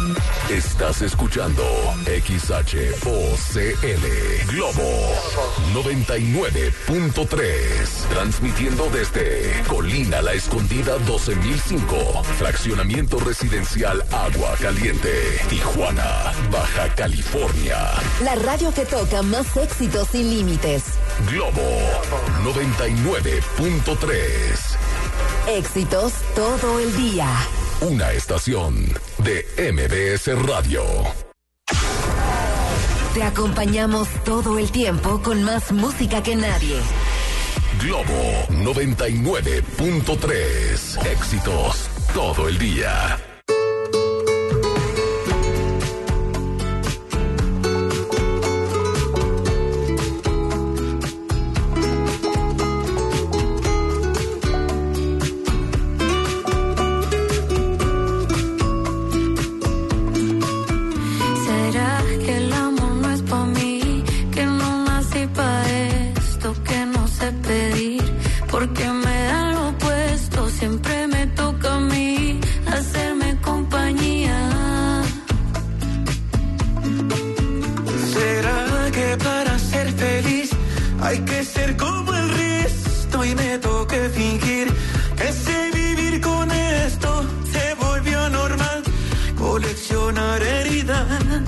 Estás escuchando XHOCL Globo 99.3. Transmitiendo desde Colina La Escondida 12005. Fraccionamiento residencial Agua Caliente. Tijuana, Baja California. La radio que toca más éxitos sin límites. Globo 99.3. Éxitos todo el día. Una estación de MBS Radio. Te acompañamos todo el tiempo con más música que nadie. Globo 99.3. Éxitos todo el día. Porque me dan lo opuesto, siempre me toca a mí hacerme compañía. ¿Será que para ser feliz hay que ser como el resto y me toque fingir que sé vivir con esto? Se volvió normal coleccionar heridas.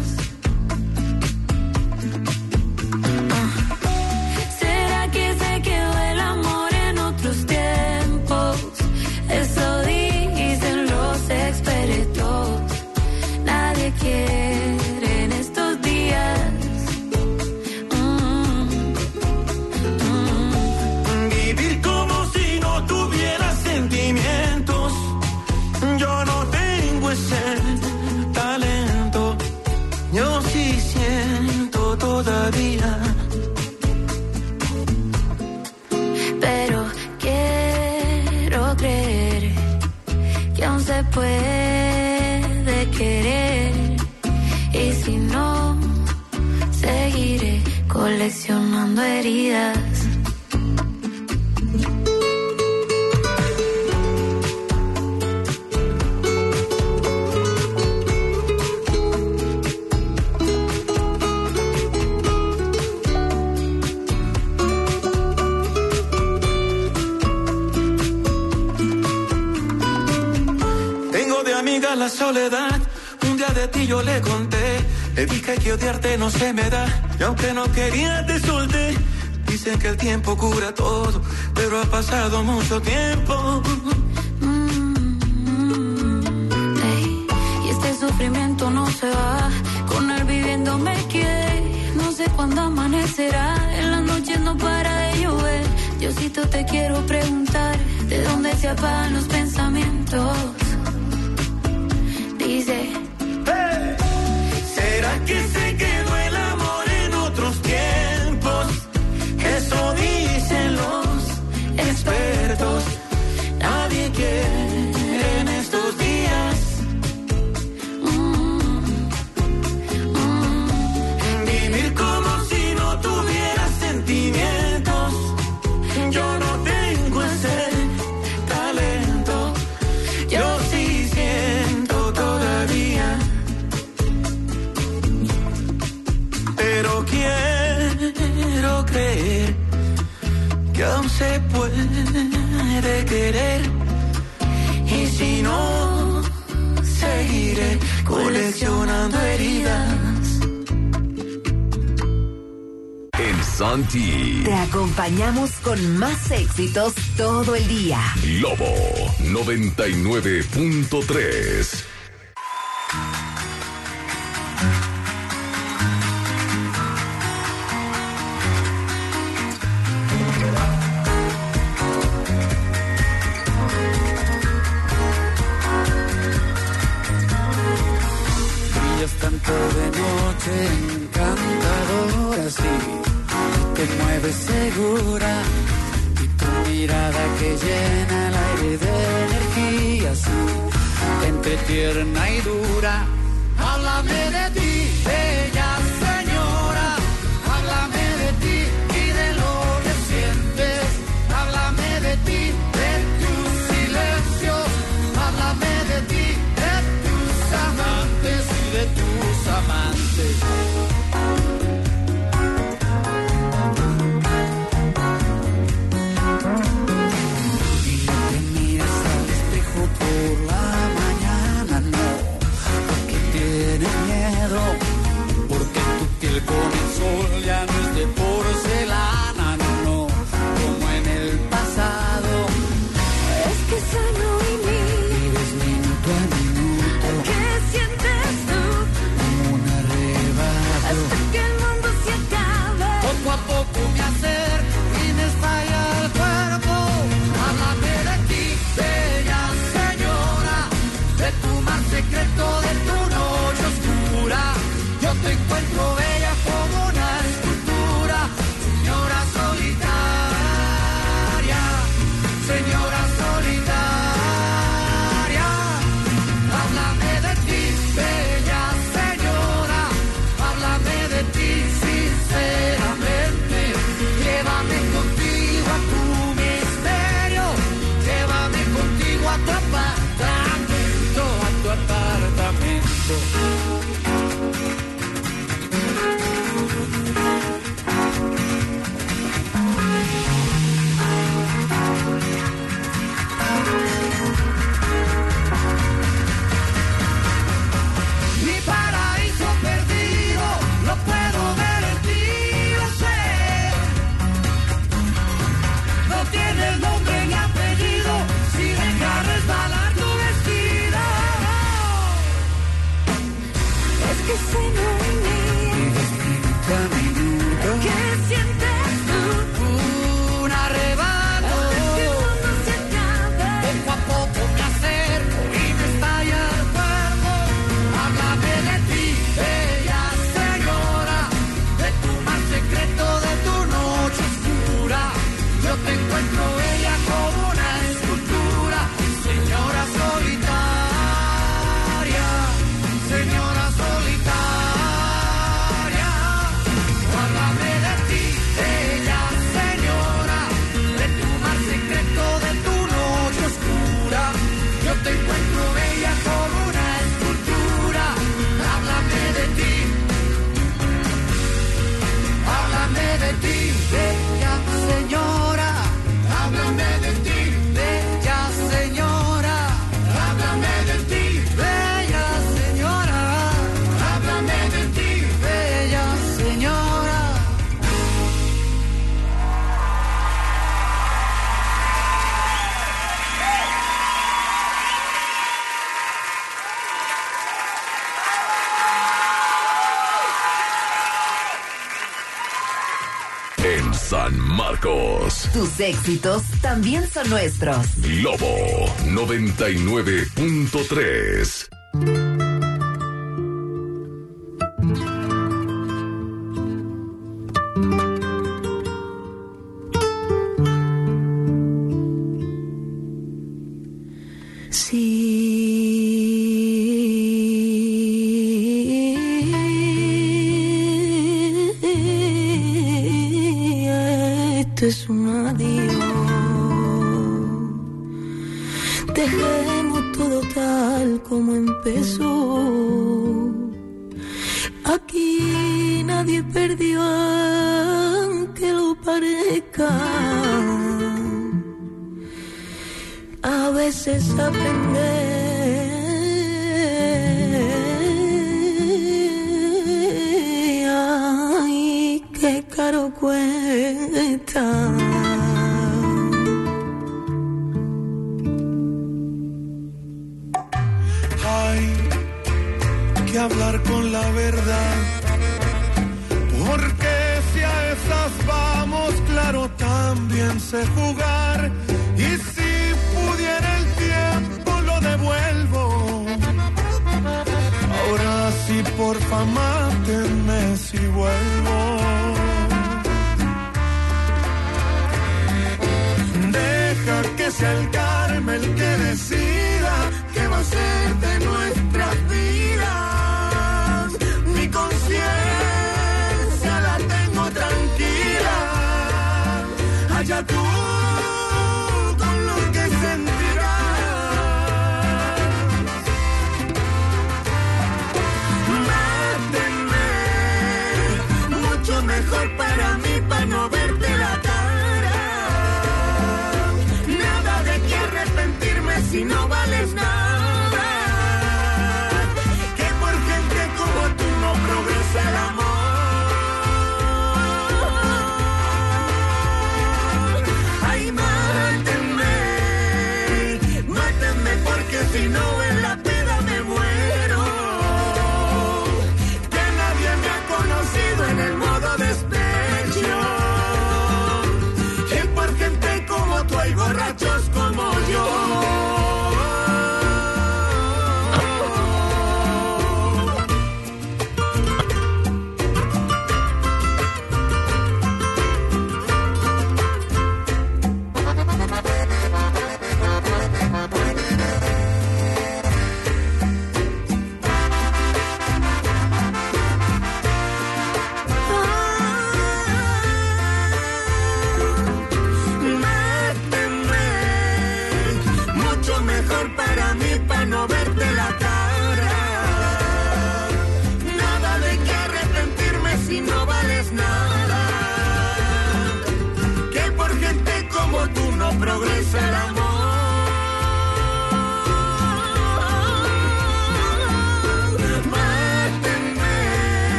Pero quiero creer que aún se puede querer, y si no, seguiré coleccionando heridas. La soledad, un día de ti yo le conté, le dije que odiarte no se me da, y aunque no quería te solté. Dicen que el tiempo cura todo, pero ha pasado mucho tiempo. Y este sufrimiento no se va, con él viviendo me quedé. No sé cuándo amanecerá, en las noches no para de llover. Diosito, te quiero preguntar, ¿de dónde se apagan los pensamientos? Dice, hey, ¿será que se quedó el amor en otros tiempos? Eso dicen los expertos. Nadie quiere en estos días vivir como si no tuviera sentimientos. Yo no tengo ese talento. Yo sí siento todavía, pero quiero creer que aún se puede querer, y si no, seguiré coleccionando heridas. En Santi te acompañamos con más éxitos todo el día. Globo 99.3. Brillas tanto de noche, encantadora, sí. Te mueves segura y tu mirada que llena el aire de energía, sí. Entre tierna y dura, háblame de ti, bella señora. Háblame de ti y de lo que sientes. Háblame de ti, de tus silencios. Háblame de ti, de tus amantes. amante. Y no te mires al espejo por la mañana, no, porque tienes miedo, porque tu piel con el sol ya no es de porcelana, no, como en el pasado. Es que sano y mí. Vives minuto a minuto. ¿Qué sientes tú? Un arrebato. Hasta que el mundo se acabe. Poco a poco me acerco y me estalla el cuerpo. Háblame de ti, bella señora, de tu mar secreto, de tu noche oscura. Yo te encuentro bella como una escultura, señora solitaria, señora solitaria. Háblame de ti, bella señora, háblame de ti sinceramente. Llévame contigo a tu misterio, llévame contigo a tu apartamento, a tu apartamento. Mi paraíso perdido, lo puedo ver en ti, lo sé. No tienes nombre ni apellido, si dejas resbalar tu vestido. Es que sano y mí. Vives minuto a minuto. ¿Qué sientes tú? Un arrebato. Hasta que el mundo se acabe. Poco a poco me acerco y me estalla el cuerpo. Háblame de ti, bella señora, de tu mar secreto, de tu noche oscura. Yo te encuentro bella como una escultura, señora solitaria, señora solitaria. Háblame de ti, bella señora, de tu mar secreto, de tu noche oscura. Yo te encuentro bella como una escultura. Háblame de ti, bella señora. Háblame de ti, bella señora. Háblame de ti, bella señora. Háblame de ti, bella señora. En San Marcos, Tus éxitos también son nuestros. Globo 99.3. Sí, esto es un adiós. Dejemos todo tal como empezó. Aquí nadie perdió, aunque lo parezca. A veces aprender, ay, qué caro cuesta. Hay que hablar con la verdad, porque si a esas vamos, claro, también sé jugar. Y si pudiera el tiempo lo devuelvo. Ahora sí, porfa, mátenme si vuelvo. Deja que sea el karma el que decida qué va a ser de nuestras vidas. Mi conciencia la tengo tranquila. Allá tú con lo que sentirás. Mate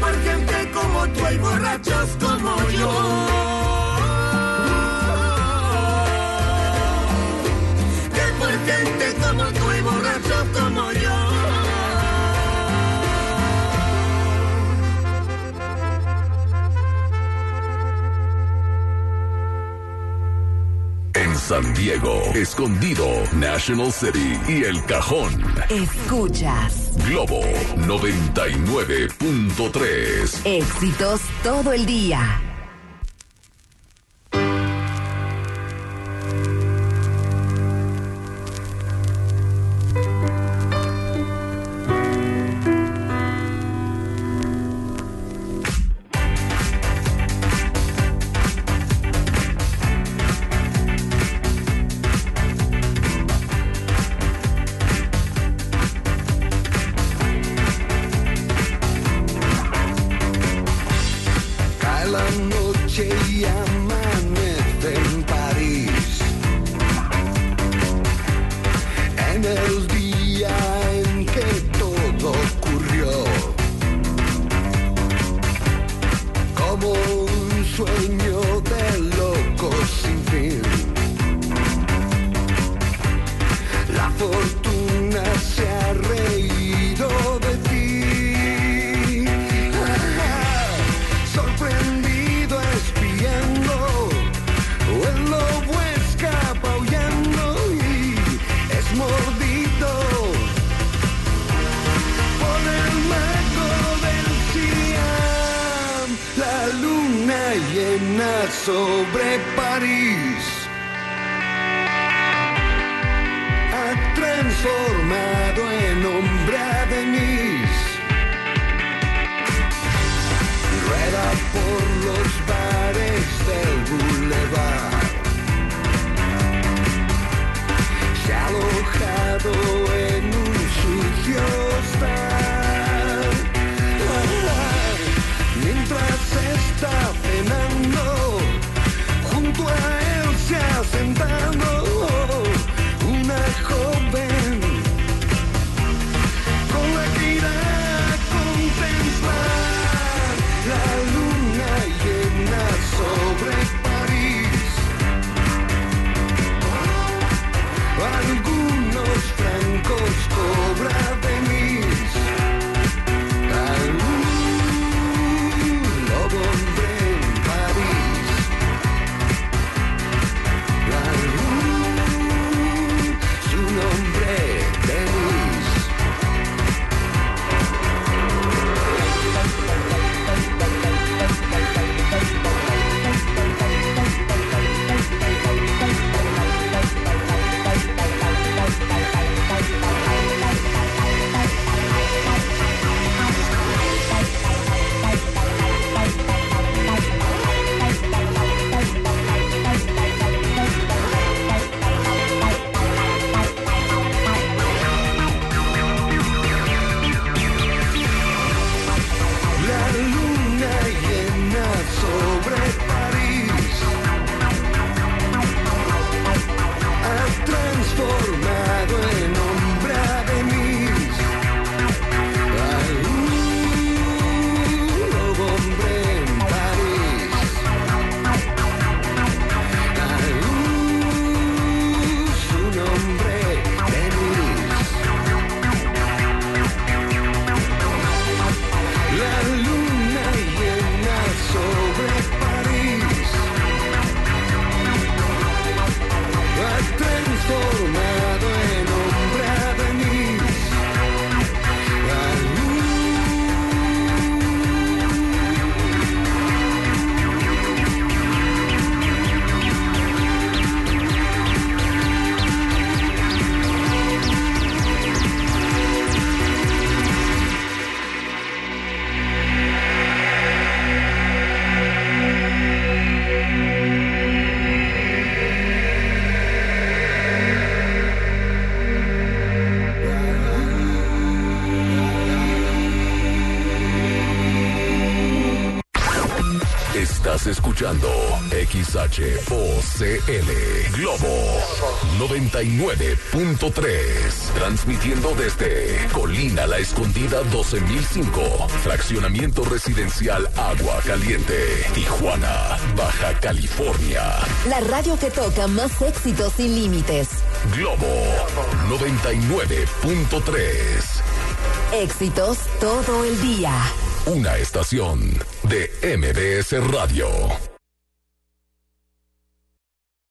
por gente como tú hay borrachos como yo. Que por gente como tú hay borrachos como yo. En San Diego, Escondido, National City y El Cajón. Escuchas Globo 99.3. éxitos todo el día. Sobre París ha transformado en hombre a Denise. Rueda por los bares del boulevard. Se ha alojado en un sucio hostal. Mientras está cenando, junto a él se ha sentado una joven con la que irá a contemplar la luna llena Estás escuchando XHOCL Globo 99.3. Transmitiendo desde Colina La Escondida 12005. Fraccionamiento residencial Agua Caliente. Tijuana, Baja California. La radio que toca más éxitos sin límites. Globo 99.3. Éxitos todo el día. Una estación de MBS Radio.